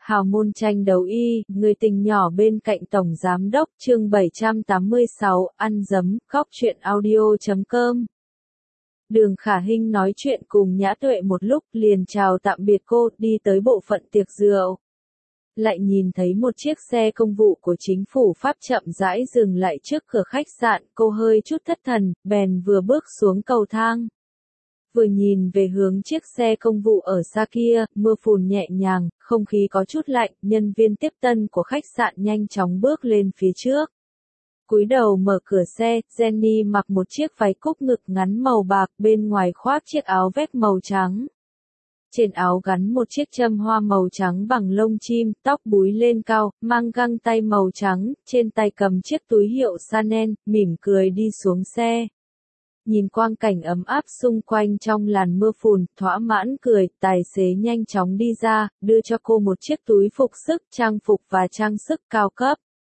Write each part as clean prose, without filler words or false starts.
Hào môn tranh đấu y, người tình nhỏ bên cạnh Tổng Giám Đốc, chương 786, ăn dấm, góc truyện audio.com. Đường Khả Hinh nói chuyện cùng Nhã Tuệ một lúc liền chào tạm biệt cô, đi tới bộ phận tiệc rượu. Lại nhìn thấy một chiếc xe công vụ của chính phủ Pháp chậm rãi dừng lại trước cửa khách sạn, cô hơi chút thất thần, bèn vừa bước xuống cầu thang. Vừa nhìn về hướng chiếc xe công vụ ở xa kia, mưa phùn nhẹ nhàng, không khí có chút lạnh, nhân viên tiếp tân của khách sạn nhanh chóng bước lên phía trước. Cúi đầu mở cửa xe, Jenny mặc một chiếc váy cúc ngực ngắn màu bạc, bên ngoài khoác chiếc áo vest màu trắng. Trên áo gắn một chiếc châm hoa màu trắng bằng lông chim, tóc búi lên cao, mang găng tay màu trắng, trên tay cầm chiếc túi hiệu Chanel, mỉm cười đi xuống xe. Nhìn quang cảnh ấm áp xung quanh trong làn mưa phùn, thỏa mãn cười, tài xế nhanh chóng đi ra, đưa cho cô một chiếc túi phục sức, trang phục và trang sức cao cấp.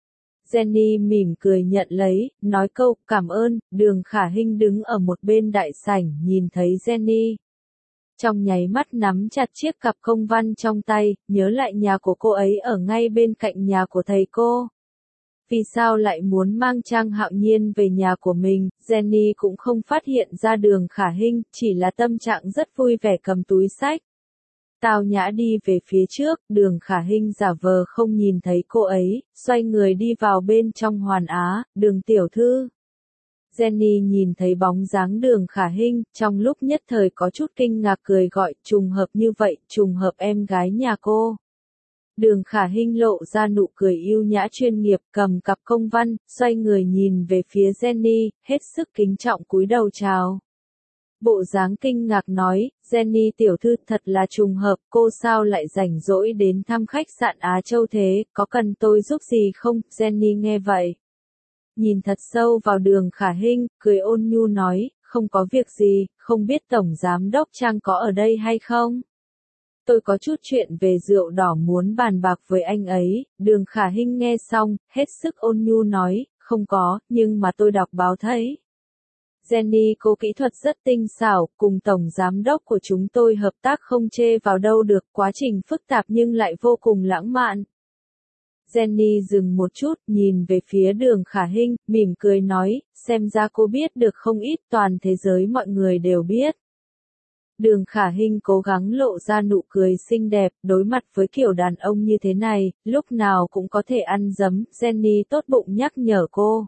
Jenny mỉm cười nhận lấy, nói câu, cảm ơn, Đường Khả Hinh đứng ở một bên đại sảnh, nhìn thấy Jenny. Trong nháy mắt nắm chặt chiếc cặp công văn trong tay, nhớ lại nhà của cô ấy ở ngay bên cạnh nhà của thầy cô. Vì sao lại muốn mang Trang Hạo Nhiên về nhà của mình, Jenny cũng không phát hiện ra Đường Khả Hinh, chỉ là tâm trạng rất vui vẻ cầm túi xách. Tao nhã đi về phía trước, Đường Khả Hinh giả vờ không nhìn thấy cô ấy, xoay người đi vào bên trong Hoàn Á, Đường tiểu thư. Jenny nhìn thấy bóng dáng Đường Khả Hinh, trong lúc nhất thời có chút kinh ngạc cười gọi, trùng hợp như vậy, trùng hợp em gái nhà cô. Đường Khả Hinh lộ ra nụ cười yêu nhã chuyên nghiệp, cầm cặp công văn, xoay người nhìn về phía Jenny, hết sức kính trọng cúi đầu chào. Bộ dáng kinh ngạc nói, Jenny tiểu thư thật là trùng hợp, cô sao lại rảnh rỗi đến thăm khách sạn Á Châu thế, có cần tôi giúp gì không? Jenny nghe vậy. Nhìn thật sâu vào Đường Khả Hinh, cười ôn nhu nói, không có việc gì, không biết Tổng Giám Đốc Trang có ở đây hay không? Tôi có chút chuyện về rượu đỏ muốn bàn bạc với anh ấy. Đường Khả Hinh nghe xong, hết sức ôn nhu nói, không có, nhưng mà tôi đọc báo thấy. Jenny cô kỹ thuật rất tinh xảo, cùng Tổng Giám Đốc của chúng tôi hợp tác không chê vào đâu được, quá trình phức tạp nhưng lại vô cùng lãng mạn. Jenny dừng một chút, nhìn về phía Đường Khả Hinh, mỉm cười nói, xem ra cô biết được không ít, toàn thế giới mọi người đều biết. Đường Khả Hinh cố gắng lộ ra nụ cười xinh đẹp, đối mặt với kiểu đàn ông như thế này, lúc nào cũng có thể ăn dấm, Jenny tốt bụng nhắc nhở cô.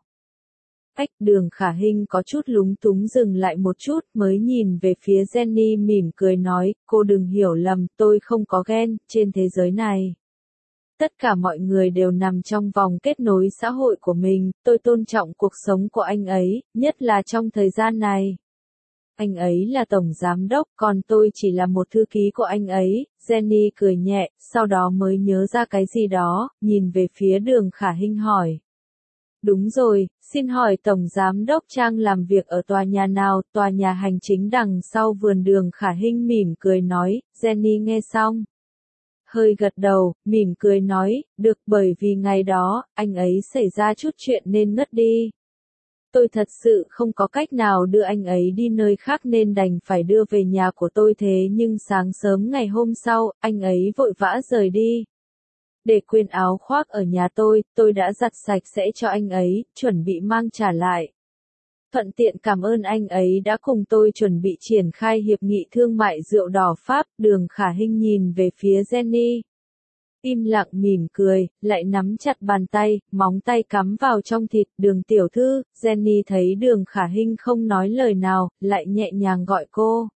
Đường Khả Hinh có chút lúng túng dừng lại một chút mới nhìn về phía Jenny mỉm cười nói, cô đừng hiểu lầm, tôi không có ghen, trên thế giới này. Tất cả mọi người đều nằm trong vòng kết nối xã hội của mình, tôi tôn trọng cuộc sống của anh ấy, nhất là trong thời gian này. Anh ấy là Tổng Giám Đốc, còn tôi chỉ là một thư ký của anh ấy, Jenny cười nhẹ, sau đó mới nhớ ra cái gì đó, nhìn về phía Đường Khả Hinh hỏi. Đúng rồi, xin hỏi Tổng Giám Đốc Trang làm việc ở tòa nhà nào, tòa nhà hành chính đằng sau vườn. Đường Khả Hinh mỉm cười nói, Jenny nghe xong. Hơi gật đầu, mỉm cười nói, được bởi vì ngày đó, anh ấy xảy ra chút chuyện nên ngất đi. Tôi thật sự không có cách nào đưa anh ấy đi nơi khác nên đành phải đưa về nhà của tôi thế nhưng sáng sớm ngày hôm sau, anh ấy vội vã rời đi. Để quên áo khoác ở nhà tôi đã giặt sạch sẽ cho anh ấy, chuẩn bị mang trả lại. Thuận tiện cảm ơn anh ấy đã cùng tôi chuẩn bị triển khai hiệp nghị thương mại rượu đỏ Pháp. Đường Khả Hinh nhìn về phía Jenny. Im lặng mỉm cười, lại nắm chặt bàn tay, móng tay cắm vào trong thịt. Đường tiểu thư, Jenny thấy Đường Khả Hinh không nói lời nào, lại nhẹ nhàng gọi cô.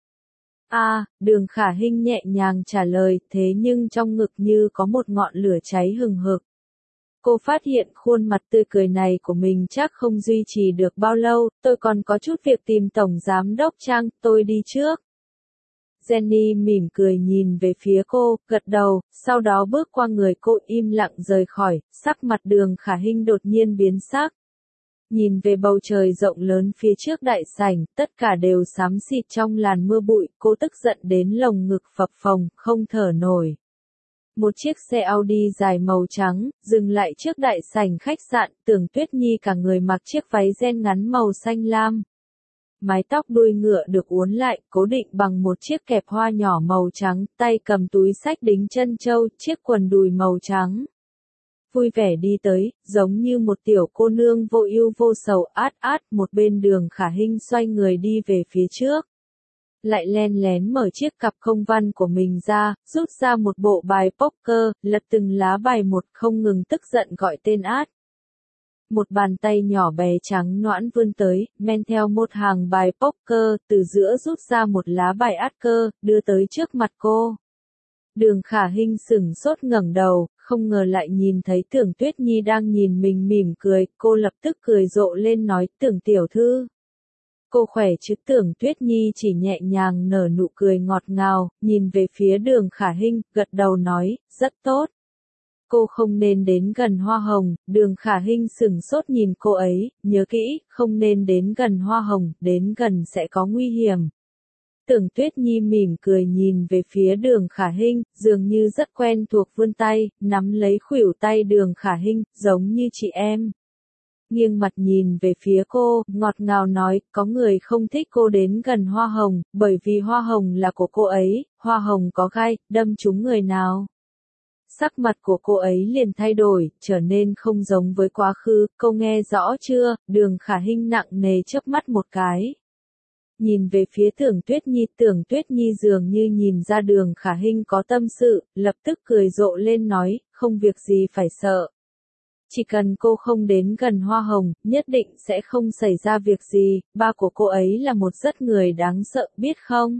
Đường Khả Hinh nhẹ nhàng trả lời, thế nhưng trong ngực như có một ngọn lửa cháy hừng hực. Cô phát hiện khuôn mặt tươi cười này của mình chắc không duy trì được bao lâu, tôi còn có chút việc tìm Tổng Giám Đốc Trang, tôi đi trước. Jenny mỉm cười nhìn về phía cô, gật đầu, sau đó bước qua người cô im lặng rời khỏi, sắc mặt Đường Khả Hinh đột nhiên biến sắc. Nhìn về bầu trời rộng lớn phía trước đại sảnh, tất cả đều xám xịt trong làn mưa bụi, cô tức giận đến lồng ngực phập phồng, không thở nổi. Một chiếc xe Audi dài màu trắng, dừng lại trước đại sảnh khách sạn, Tưởng Tuyết Nhi cả người mặc chiếc váy ren ngắn màu xanh lam. mái tóc đuôi ngựa được uốn lại, cố định bằng một chiếc kẹp hoa nhỏ màu trắng, tay cầm túi xách đính chân châu, chiếc quần đùi màu trắng. Vui vẻ đi tới, giống như một tiểu cô nương vô ưu vô sầu, một bên Đường Khả Hinh xoay người đi về phía trước. Lại len lén mở chiếc cặp không văn của mình ra, rút ra một bộ bài poker, lật từng lá bài một, không ngừng tức giận gọi tên át. Một bàn tay nhỏ bé trắng nõn vươn tới, men theo một hàng bài poker, từ giữa rút ra một lá bài át cơ, đưa tới trước mặt cô. Đường Khả Hinh sửng sốt ngẩng đầu, không ngờ lại nhìn thấy Tưởng Tuyết Nhi đang nhìn mình mỉm cười, cô lập tức cười rộ lên nói, Tưởng tiểu thư. Cô khỏe chứ? Tưởng Tuyết Nhi chỉ nhẹ nhàng nở nụ cười ngọt ngào, nhìn về phía Đường Khả Hinh, gật đầu nói, rất tốt. Cô không nên đến gần hoa hồng. Đường Khả Hinh sửng sốt nhìn cô ấy, nhớ kỹ, không nên đến gần hoa hồng, đến gần sẽ có nguy hiểm. Tưởng Tuyết Nhi mỉm cười nhìn về phía Đường Khả Hinh, dường như rất quen thuộc, vươn tay, nắm lấy khuỷu tay Đường Khả Hinh, giống như chị em. Nghiêng mặt nhìn về phía cô, ngọt ngào nói, có người không thích cô đến gần hoa hồng, bởi vì hoa hồng là của cô ấy, hoa hồng có gai, đâm trúng người nào. Sắc mặt của cô ấy liền thay đổi, trở nên không giống với quá khứ, cô nghe rõ chưa? Đường Khả Hinh nặng nề chớp mắt một cái. Nhìn về phía Tưởng Tuyết Nhi dường như nhìn ra Đường Khả Hinh có tâm sự, lập tức cười rộ lên nói, không việc gì phải sợ. Chỉ cần cô không đến gần hoa hồng, nhất định sẽ không xảy ra việc gì, ba của cô ấy là một rất người đáng sợ, biết không?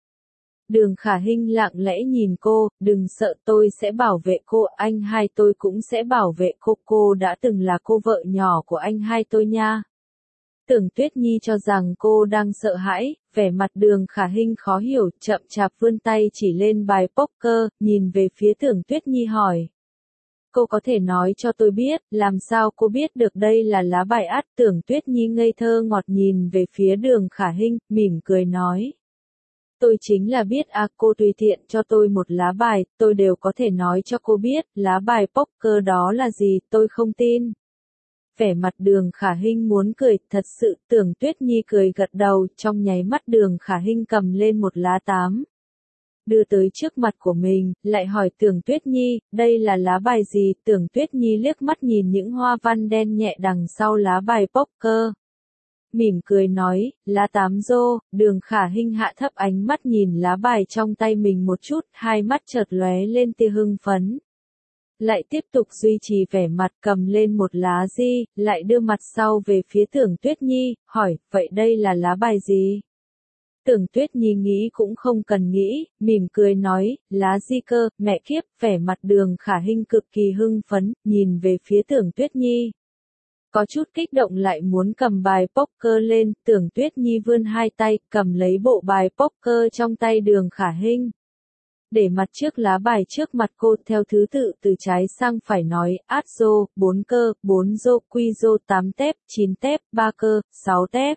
Đường Khả Hinh lặng lẽ nhìn cô, đừng sợ, tôi sẽ bảo vệ cô, anh hai tôi cũng sẽ bảo vệ cô đã từng là cô vợ nhỏ của anh hai tôi nha. Tưởng Tuyết Nhi cho rằng cô đang sợ hãi, vẻ mặt Đường Khả Hinh khó hiểu, chậm chạp vươn tay chỉ lên bài poker, nhìn về phía Tưởng Tuyết Nhi hỏi. Cô có thể nói cho tôi biết, làm sao cô biết được đây là lá bài át? Tưởng Tuyết Nhi ngây thơ ngọt nhìn về phía Đường Khả Hinh, mỉm cười nói. Tôi chính là biết cô tùy tiện cho tôi một lá bài, tôi đều có thể nói cho cô biết, lá bài poker đó là gì, tôi không tin. Vẻ mặt Đường Khả Hinh muốn cười, thật sự, Tưởng Tuyết Nhi cười gật đầu, trong nháy mắt Đường Khả Hinh cầm lên một lá 8. Đưa tới trước mặt của mình, lại hỏi Tưởng Tuyết Nhi, đây là lá bài gì? Tưởng Tuyết Nhi liếc mắt nhìn những hoa văn đen nhẹ đằng sau lá bài poker. Mỉm cười nói, lá 8 rô. Đường Khả Hinh hạ thấp ánh mắt nhìn lá bài trong tay mình một chút, hai mắt chợt lóe lên tia hưng phấn. Lại tiếp tục duy trì vẻ mặt cầm lên một lá di, lại đưa mặt sau về phía Tưởng Tuyết Nhi, hỏi, vậy đây là lá bài gì? Tưởng Tuyết Nhi nghĩ cũng không cần nghĩ, mỉm cười nói, lá di cơ, mẹ kiếp, vẻ mặt Đường Khả Hinh cực kỳ hưng phấn, nhìn về phía Tưởng Tuyết Nhi. Có chút kích động lại muốn cầm bài poker lên, Tưởng Tuyết Nhi vươn hai tay, cầm lấy bộ bài poker trong tay Đường Khả Hinh. Để mặt trước lá bài trước mặt cô theo thứ tự từ trái sang phải nói, át rô, 4 cơ, 4 rô, quy rô, 8 tép, 9 tép, 3 cơ, 6 tép.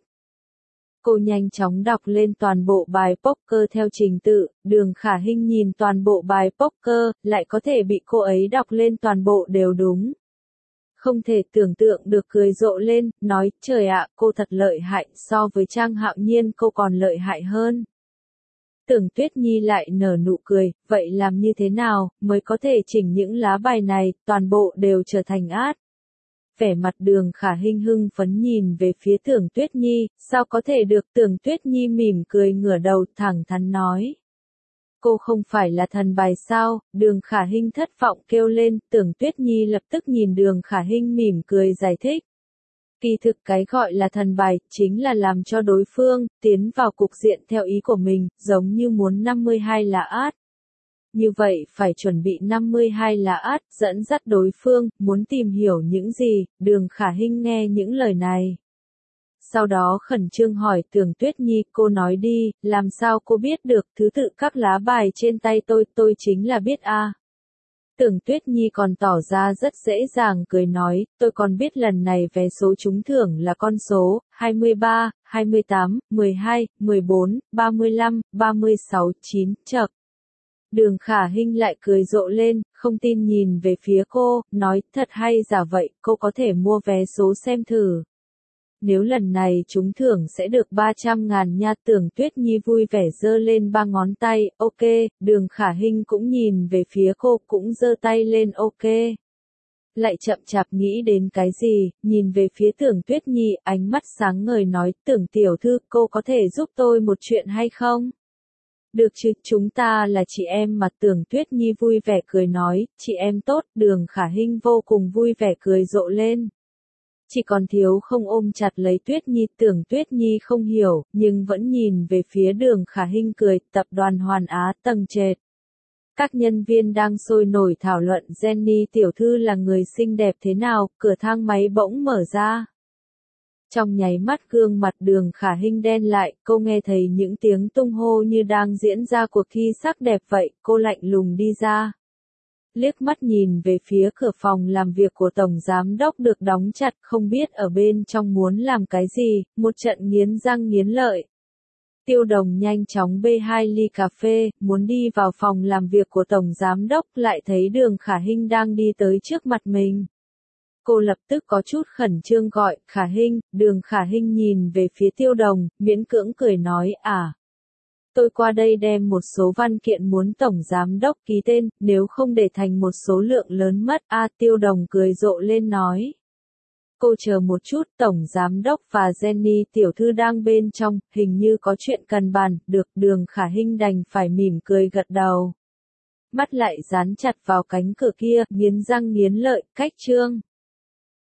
Cô nhanh chóng đọc lên toàn bộ bài poker theo trình tự, Đường Khả Hinh nhìn toàn bộ bài poker, lại có thể bị cô ấy đọc lên toàn bộ đều đúng. Không thể tưởng tượng được, cười rộ lên, nói, trời ạ, cô thật lợi hại, so với Trang Hạo Nhiên cô còn lợi hại hơn. Tưởng Tuyết Nhi lại nở nụ cười, vậy làm như thế nào, mới có thể chỉnh những lá bài này, toàn bộ đều trở thành át. Vẻ mặt Đường Khả Hinh hưng phấn nhìn về phía Tưởng Tuyết Nhi, sao có thể được? Tưởng Tuyết Nhi mỉm cười ngửa đầu thẳng thắn nói. Cô không phải là thần bài sao? Đường Khả Hinh thất vọng kêu lên, Tưởng Tuyết Nhi lập tức nhìn Đường Khả Hinh mỉm cười giải thích. Kỳ thực cái gọi là thần bài, chính là làm cho đối phương, tiến vào cục diện theo ý của mình, giống như muốn 52 lá át. Như vậy, phải chuẩn bị 52 lá át, dẫn dắt đối phương, muốn tìm hiểu những gì, Đường Khả Hinh nghe những lời này. Sau đó khẩn trương hỏi Tưởng Tuyết Nhi, cô nói đi, làm sao cô biết được thứ tự các lá bài trên tay tôi chính là biết a. Tưởng Tuyết Nhi còn tỏ ra rất dễ dàng cười nói, tôi còn biết lần này vé số trúng thưởng là con số 23, 28, 12, 14, 35, 36, 9, chậc. Đường Khả Hinh lại cười rộ lên, không tin nhìn về phía cô, nói, thật hay giả vậy, cô có thể mua vé số xem thử. Nếu lần này trúng thưởng sẽ được 300.000 nha. Tưởng Tuyết Nhi vui vẻ giơ lên 3 ngón tay, ok, Đường Khả Hinh cũng nhìn về phía cô cũng giơ tay lên ok. Lại chậm chạp nghĩ đến cái gì, nhìn về phía Tưởng Tuyết Nhi, ánh mắt sáng ngời nói, Tưởng tiểu thư, cô có thể giúp tôi một chuyện hay không? Được chứ, chúng ta là chị em mà. Tưởng Tuyết Nhi vui vẻ cười nói, chị em tốt. Đường Khả Hinh vô cùng vui vẻ cười rộ lên. Chỉ còn thiếu không ôm chặt lấy Tuyết Nhi. Tưởng Tuyết Nhi không hiểu, nhưng vẫn nhìn về phía Đường Khả Hinh cười. Tập đoàn Hoàn Á tầng trệt. Các nhân viên đang sôi nổi thảo luận Jenny tiểu thư là người xinh đẹp thế nào, cửa thang máy bỗng mở ra. Trong nháy mắt gương mặt Đường Khả Hinh đen lại, cô nghe thấy những tiếng tung hô như đang diễn ra cuộc thi sắc đẹp vậy, cô lạnh lùng đi ra. Liếc mắt nhìn về phía cửa phòng làm việc của Tổng Giám Đốc được đóng chặt, không biết ở bên trong muốn làm cái gì, một trận nghiến răng nghiến lợi. Tiêu Đồng nhanh chóng bê 2 ly cà phê, muốn đi vào phòng làm việc của Tổng Giám Đốc, lại thấy Đường Khả Hinh đang đi tới trước mặt mình. Cô lập tức có chút khẩn trương gọi, Khả Hinh. Đường Khả Hinh nhìn về phía Tiêu Đồng, miễn cưỡng cười nói, tôi qua đây đem một số văn kiện muốn Tổng Giám Đốc ký tên, nếu không để thành một số lượng lớn mất. Tiêu Đồng cười rộ lên nói. Cô chờ một chút, Tổng Giám Đốc và Jenny tiểu thư đang bên trong, hình như có chuyện cần bàn. Được. Đường Khả Hinh đành phải mỉm cười gật đầu. Mắt lại dán chặt vào cánh cửa kia, nghiến răng nghiến lợi, cách chương.